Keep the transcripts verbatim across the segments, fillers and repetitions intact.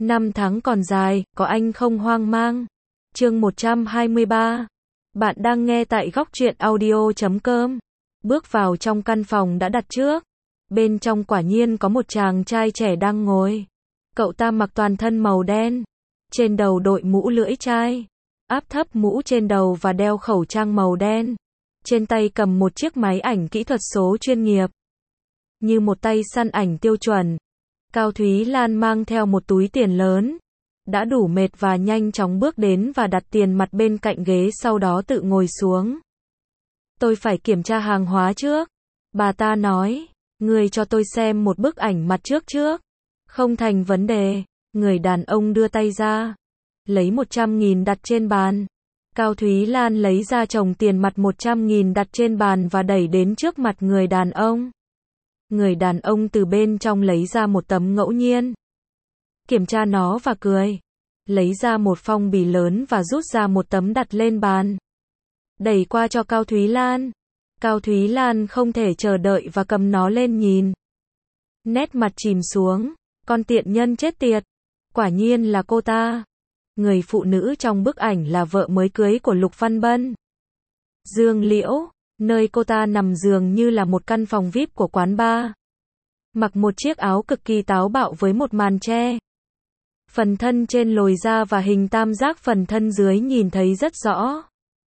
Năm tháng còn dài, có anh không hoang mang. Chương một trăm hai mươi ba. Bạn đang nghe tại góc truyện audio chấm com. Bước vào trong căn phòng đã đặt trước. Bên trong quả nhiên có một chàng trai trẻ đang ngồi. Cậu ta mặc toàn thân màu đen. Trên đầu đội mũ lưỡi chai. Áp thấp mũ trên đầu và đeo khẩu trang màu đen. Trên tay cầm một chiếc máy ảnh kỹ thuật số chuyên nghiệp. Như một tay săn ảnh tiêu chuẩn. Cao Thúy Lan mang theo một túi tiền lớn. Đã đủ mệt và nhanh chóng bước đến và đặt tiền mặt bên cạnh ghế, sau đó tự ngồi xuống. Tôi phải kiểm tra hàng hóa trước. Bà ta nói, người cho tôi xem một bức ảnh mặt trước trước. Không thành vấn đề. Người đàn ông đưa tay ra. Lấy một trăm nghìn đặt trên bàn. Cao Thúy Lan lấy ra chồng tiền mặt một trăm nghìn đặt trên bàn và đẩy đến trước mặt người đàn ông. Người đàn ông từ bên trong lấy ra một tấm ngẫu nhiên. Kiểm tra nó và cười. Lấy ra một phong bì lớn và rút ra một tấm đặt lên bàn. Đẩy qua cho Cao Thúy Lan. Cao Thúy Lan không thể chờ đợi và cầm nó lên nhìn. Nét mặt chìm xuống. Con tiện nhân chết tiệt. Quả nhiên là cô ta. Người phụ nữ trong bức ảnh là vợ mới cưới của Lục Văn Bân. Dương Liễu. Nơi cô ta nằm dường như là một căn phòng vi ai pi của quán bar. Mặc một chiếc áo cực kỳ táo bạo với một màn che. Phần thân trên lồi ra và hình tam giác phần thân dưới nhìn thấy rất rõ.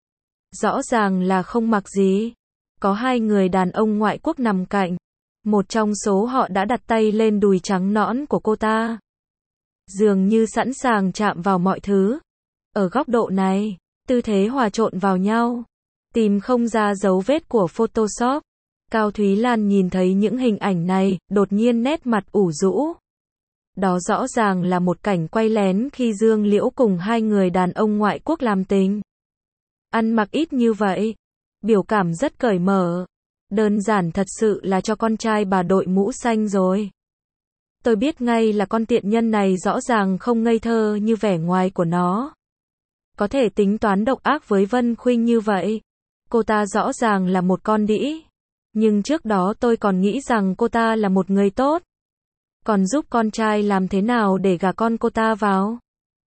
Rõ ràng là không mặc gì. Có hai người đàn ông ngoại quốc nằm cạnh. Một trong số họ đã đặt tay lên đùi trắng nõn của cô ta. Dường như sẵn sàng chạm vào mọi thứ. Ở góc độ này, tư thế hòa trộn vào nhau. Tìm không ra dấu vết của Photoshop. Cao Thúy Lan nhìn thấy những hình ảnh này, đột nhiên nét mặt ủ rũ. Đó rõ ràng là một cảnh quay lén khi Dương Liễu cùng hai người đàn ông ngoại quốc làm tình. Ăn mặc ít như vậy. Biểu cảm rất cởi mở. Đơn giản thật sự là cho con trai bà đội mũ xanh rồi. Tôi biết ngay là con tiện nhân này rõ ràng không ngây thơ như vẻ ngoài của nó. Có thể tính toán độc ác với Vân Khuynh như vậy. Cô ta rõ ràng là một con đĩ. Nhưng trước đó tôi còn nghĩ rằng cô ta là một người tốt. Còn giúp con trai làm thế nào để gả con cô ta vào?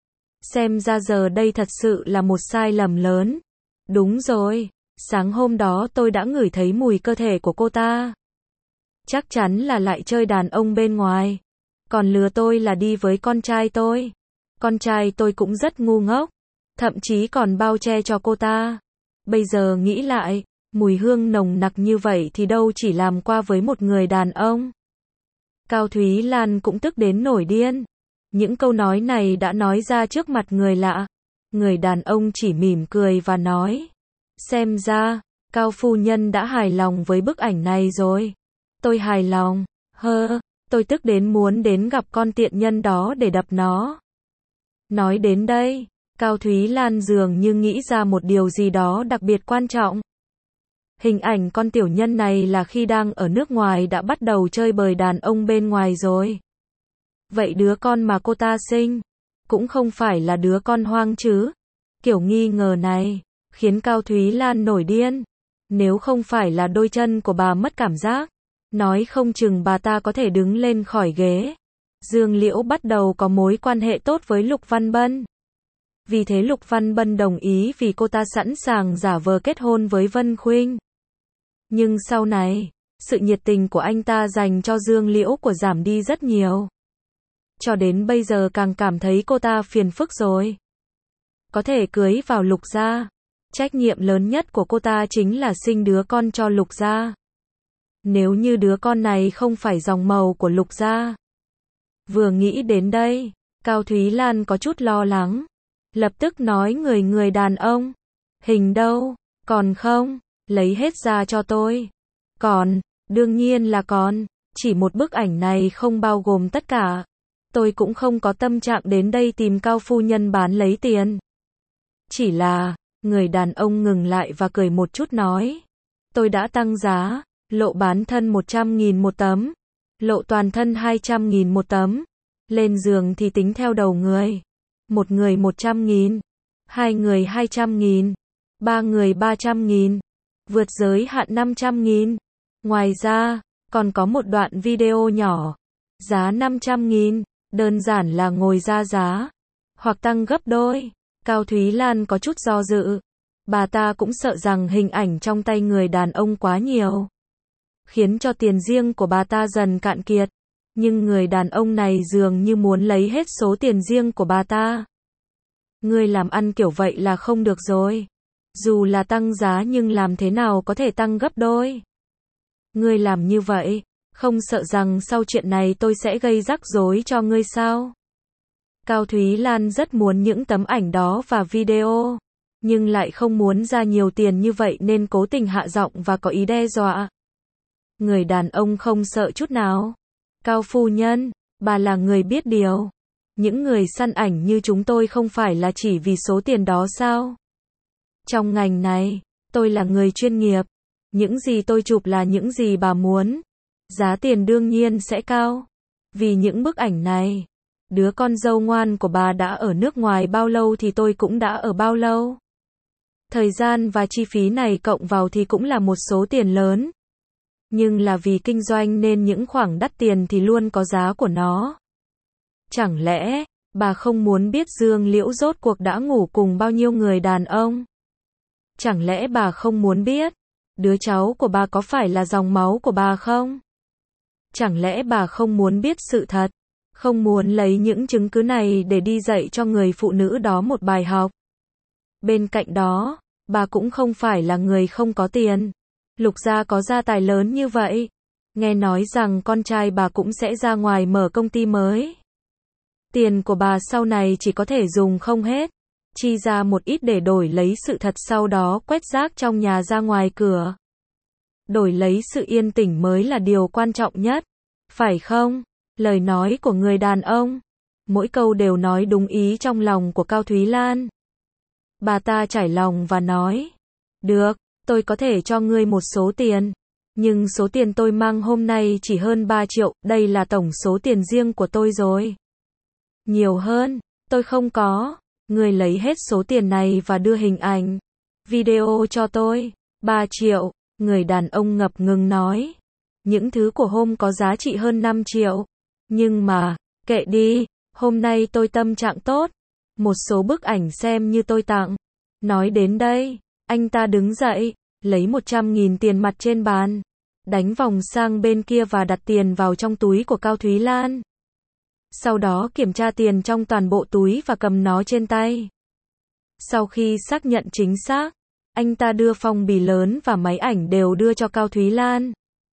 Xem ra giờ đây thật sự là một sai lầm lớn. Đúng rồi, sáng hôm đó tôi đã ngửi thấy mùi cơ thể của cô ta. Chắc chắn là lại chơi đàn ông bên ngoài. Còn lừa tôi là đi với con trai tôi. Con trai tôi cũng rất ngu ngốc. Thậm chí còn bao che cho cô ta. Bây giờ nghĩ lại, mùi hương nồng nặc như vậy thì đâu chỉ làm qua với một người đàn ông. Cao Thúy Lan cũng tức đến nổi điên. Những câu nói này đã nói ra trước mặt người lạ. Người đàn ông chỉ mỉm cười và nói. Xem ra, Cao phu nhân đã hài lòng với bức ảnh này rồi. Tôi hài lòng. Hơ, tôi tức đến muốn đến gặp con tiện nhân đó để đập nó. Nói đến đây, Cao Thúy Lan dường như nghĩ ra một điều gì đó đặc biệt quan trọng. Hình ảnh con tiểu nhân này là khi đang ở nước ngoài đã bắt đầu chơi bời đàn ông bên ngoài rồi. Vậy đứa con mà cô ta sinh, cũng không phải là đứa con hoang chứ? Kiểu nghi ngờ này, khiến Cao Thúy Lan nổi điên. Nếu không phải là đôi chân của bà mất cảm giác, nói không chừng bà ta có thể đứng lên khỏi ghế. Dương Liễu bắt đầu có mối quan hệ tốt với Lục Văn Bân. Vì thế Lục Văn Bân đồng ý vì cô ta sẵn sàng giả vờ kết hôn với Vân Khuynh. Nhưng sau này, sự nhiệt tình của anh ta dành cho Dương Liễu của giảm đi rất nhiều. Cho đến bây giờ càng cảm thấy cô ta phiền phức rồi. Có thể cưới vào Lục gia. Trách nhiệm lớn nhất của cô ta chính là sinh đứa con cho Lục gia. Nếu như đứa con này không phải dòng màu của Lục gia. Vừa nghĩ đến đây, Cao Thúy Lan có chút lo lắng. Lập tức nói người người đàn ông. Hình đâu? Còn không? Lấy hết ra cho tôi. Còn, đương nhiên là còn. Chỉ một bức ảnh này không bao gồm tất cả. Tôi cũng không có tâm trạng đến đây tìm Cao phu nhân bán lấy tiền. Chỉ là, người đàn ông ngừng lại và cười một chút nói. Tôi đã tăng giá, lộ bán thân một trăm nghìn một tấm. Lộ toàn thân hai trăm nghìn một tấm. Lên giường thì tính theo đầu người. Một người một trăm nghìn. Hai người hai trăm nghìn. Ba người ba trăm nghìn. Vượt giới hạn năm trăm nghìn. Ngoài ra, còn có một đoạn video nhỏ. Giá năm trăm nghìn. Đơn giản là ngồi ra giá, hoặc tăng gấp đôi. Cao Thúy Lan có chút do dự. Bà ta cũng sợ rằng hình ảnh trong tay người đàn ông quá nhiều, khiến cho tiền riêng của bà ta dần cạn kiệt. Nhưng người đàn ông này dường như muốn lấy hết số tiền riêng của bà ta. Ngươi làm ăn kiểu vậy là không được rồi. Dù là tăng giá nhưng làm thế nào có thể tăng gấp đôi. Ngươi làm như vậy, không sợ rằng sau chuyện này tôi sẽ gây rắc rối cho ngươi sao? Cao Thúy Lan rất muốn những tấm ảnh đó và video, nhưng lại không muốn ra nhiều tiền như vậy nên cố tình hạ giọng và có ý đe dọa. Người đàn ông không sợ chút nào. Cao phu nhân, bà là người biết điều. Những người săn ảnh như chúng tôi không phải là chỉ vì số tiền đó sao? Trong ngành này, tôi là người chuyên nghiệp. Những gì tôi chụp là những gì bà muốn. Giá tiền đương nhiên sẽ cao. Vì những bức ảnh này, đứa con dâu ngoan của bà đã ở nước ngoài bao lâu thì tôi cũng đã ở bao lâu. Thời gian và chi phí này cộng vào thì cũng là một số tiền lớn. Nhưng là vì kinh doanh nên những khoản đắt tiền thì luôn có giá của nó. Chẳng lẽ, bà không muốn biết Dương Liễu rốt cuộc đã ngủ cùng bao nhiêu người đàn ông? Chẳng lẽ bà không muốn biết, đứa cháu của bà có phải là dòng máu của bà không? Chẳng lẽ bà không muốn biết sự thật, không muốn lấy những chứng cứ này để đi dạy cho người phụ nữ đó một bài học? Bên cạnh đó, bà cũng không phải là người không có tiền. Lục gia có gia tài lớn như vậy. Nghe nói rằng con trai bà cũng sẽ ra ngoài mở công ty mới. Tiền của bà sau này chỉ có thể dùng không hết. Chi ra một ít để đổi lấy sự thật, sau đó quét rác trong nhà ra ngoài cửa. Đổi lấy sự yên tĩnh mới là điều quan trọng nhất. Phải không? Lời nói của người đàn ông, mỗi câu đều nói đúng ý trong lòng của Cao Thúy Lan. Bà ta trải lòng và nói, được, tôi có thể cho ngươi một số tiền. Nhưng số tiền tôi mang hôm nay chỉ hơn ba triệu, đây là tổng số tiền riêng của tôi rồi. Nhiều hơn, tôi không có. Ngươi lấy hết số tiền này và đưa hình ảnh, video cho tôi. ba triệu, người đàn ông ngập ngừng nói. Những thứ của hôm có giá trị hơn năm triệu. Nhưng mà, kệ đi, hôm nay tôi tâm trạng tốt. Một số bức ảnh xem như tôi tặng. Nói đến đây, anh ta đứng dậy, lấy một trăm nghìn tiền mặt trên bàn, đánh vòng sang bên kia và đặt tiền vào trong túi của Cao Thúy Lan. Sau đó kiểm tra tiền trong toàn bộ túi và cầm nó trên tay. Sau khi xác nhận chính xác, anh ta đưa phong bì lớn và máy ảnh đều đưa cho Cao Thúy Lan.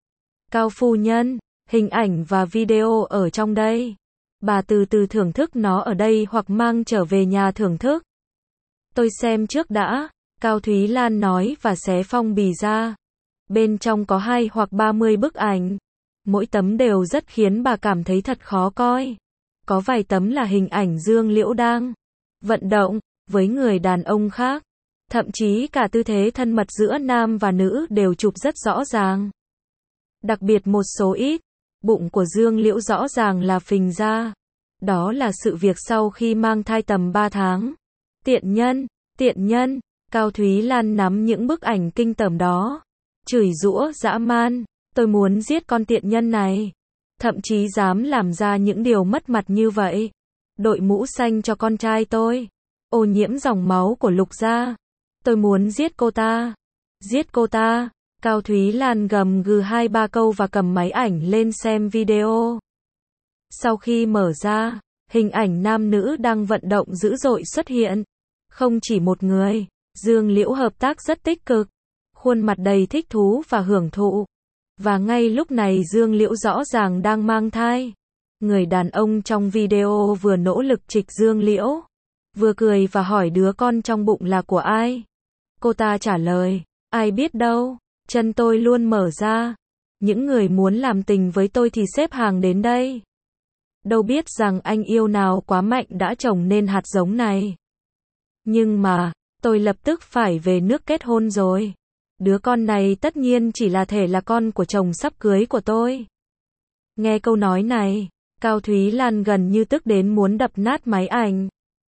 Cao phu nhân, hình ảnh và video ở trong đây. Bà từ từ thưởng thức nó ở đây hoặc mang trở về nhà thưởng thức. Tôi xem trước đã, Cao Thúy Lan nói và xé phong bì ra. Bên trong có hai hoặc ba mươi bức ảnh. Mỗi tấm đều rất khiến bà cảm thấy thật khó coi. Có vài tấm là hình ảnh Dương Liễu đang vận động với người đàn ông khác. Thậm chí cả tư thế thân mật giữa nam và nữ đều chụp rất rõ ràng. Đặc biệt một số ít, bụng của Dương Liễu rõ ràng là phình ra. Đó là sự việc sau khi mang thai tầm ba tháng. Tiện nhân, tiện nhân, Cao Thúy Lan nắm những bức ảnh kinh tởm đó. Chửi giũa dã man, tôi muốn giết con tiện nhân này. Thậm chí dám làm ra những điều mất mặt như vậy. Đội mũ xanh cho con trai tôi. Ô nhiễm dòng máu của Lục gia. Tôi muốn giết cô ta. Giết cô ta. Cao Thúy Lan gầm gừ hai ba câu và cầm máy ảnh lên xem video. Sau khi mở ra, hình ảnh nam nữ đang vận động dữ dội xuất hiện. Không chỉ một người, Dương Liễu hợp tác rất tích cực. Khuôn mặt đầy thích thú và hưởng thụ. Và ngay lúc này Dương Liễu rõ ràng đang mang thai. Người đàn ông trong video vừa nỗ lực trịch Dương Liễu, vừa cười và hỏi đứa con trong bụng là của ai. Cô ta trả lời, ai biết đâu, chân tôi luôn mở ra. Những người muốn làm tình với tôi thì xếp hàng đến đây. Đâu biết rằng anh yêu nào quá mạnh đã trồng nên hạt giống này. Nhưng mà, tôi lập tức phải về nước kết hôn rồi. Đứa con này tất nhiên chỉ là thể là con của chồng sắp cưới của tôi. Nghe câu nói này, Cao Thúy Lan gần như tức đến muốn đập nát máy ảnh.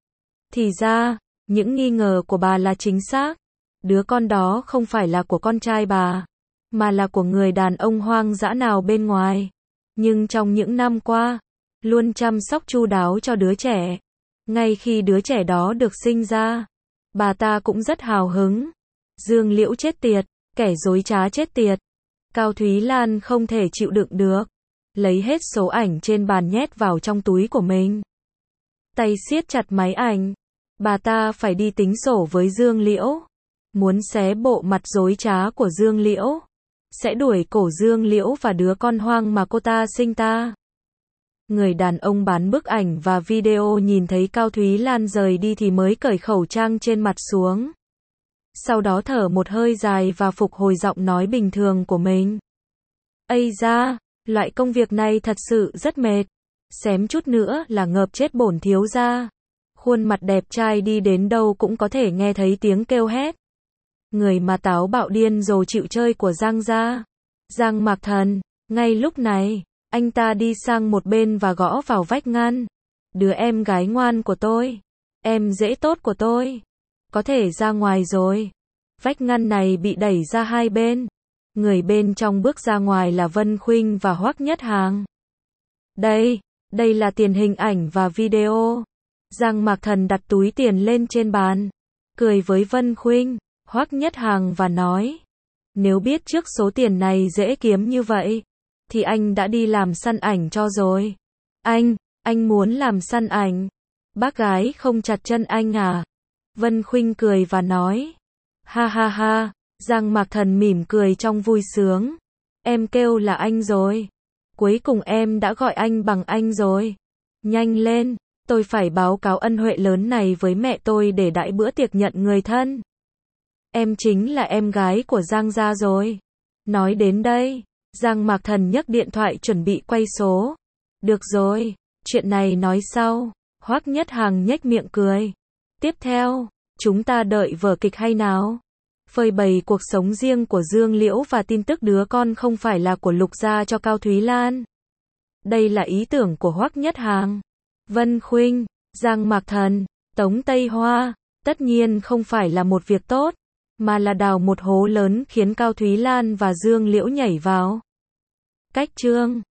Thì ra, những nghi ngờ của bà là chính xác. Đứa con đó không phải là của con trai bà, mà là của người đàn ông hoang dã nào bên ngoài. Nhưng trong những năm qua, luôn chăm sóc chu đáo cho đứa trẻ. Ngay khi đứa trẻ đó được sinh ra, bà ta cũng rất hào hứng. Dương Liễu chết tiệt, kẻ dối trá chết tiệt. Cao Thúy Lan không thể chịu đựng được, lấy hết số ảnh trên bàn nhét vào trong túi của mình. Tay siết chặt máy ảnh, bà ta phải đi tính sổ với Dương Liễu, muốn xé bộ mặt dối trá của Dương Liễu, sẽ đuổi cổ Dương Liễu và đứa con hoang mà cô ta sinh ta. Người đàn ông bán bức ảnh và video nhìn thấy Cao Thúy Lan rời đi thì mới cởi khẩu trang trên mặt xuống. Sau đó thở một hơi dài và phục hồi giọng nói bình thường của mình. Ây da, loại công việc này thật sự rất mệt. Xém chút nữa là ngợp chết bổn thiếu gia. Khuôn mặt đẹp trai đi đến đâu cũng có thể nghe thấy tiếng kêu hét. Người mà táo bạo điên rồ chịu chơi của Giang gia. Giang Mạc Thần, ngay lúc này, anh ta đi sang một bên và gõ vào vách ngăn. Đứa em gái ngoan của tôi, em dễ tốt của tôi, có thể ra ngoài rồi. Vách ngăn này bị đẩy ra hai bên. Người bên trong bước ra ngoài là Vân Khuynh và Hoắc Nhất Hàng. Đây, đây là tiền hình ảnh và video. Giang Mạc Thần đặt túi tiền lên trên bàn, cười với Vân Khuynh, Hoắc Nhất Hàng và nói, nếu biết trước số tiền này dễ kiếm như vậy, thì anh đã đi làm săn ảnh cho rồi. Anh, anh muốn làm săn ảnh? Bác gái không chặt chân anh à? Vân Khuynh cười và nói, ha ha ha. Giang Mạc Thần mỉm cười trong vui sướng. Em kêu là anh rồi. Cuối cùng em đã gọi anh bằng anh rồi. Nhanh lên, tôi phải báo cáo ân huệ lớn này với mẹ tôi để đãi bữa tiệc nhận người thân. Em chính là em gái của Giang gia rồi. Nói đến đây, Giang Mạc Thần nhấc điện thoại chuẩn bị quay số. Được rồi, chuyện này nói sau. Hoắc Nhất Hàng nhếch miệng cười. Tiếp theo, chúng ta đợi vở kịch hay nào? Phơi bày cuộc sống riêng của Dương Liễu và tin tức đứa con không phải là của Lục gia cho Cao Thúy Lan. Đây là ý tưởng của Hoắc Nhất Hàng, Vân Khuynh, Giang Mạc Thần, Tống Tây Hoa. Tất nhiên không phải là một việc tốt, mà là đào một hố lớn khiến Cao Thúy Lan và Dương Liễu nhảy vào. Cách chương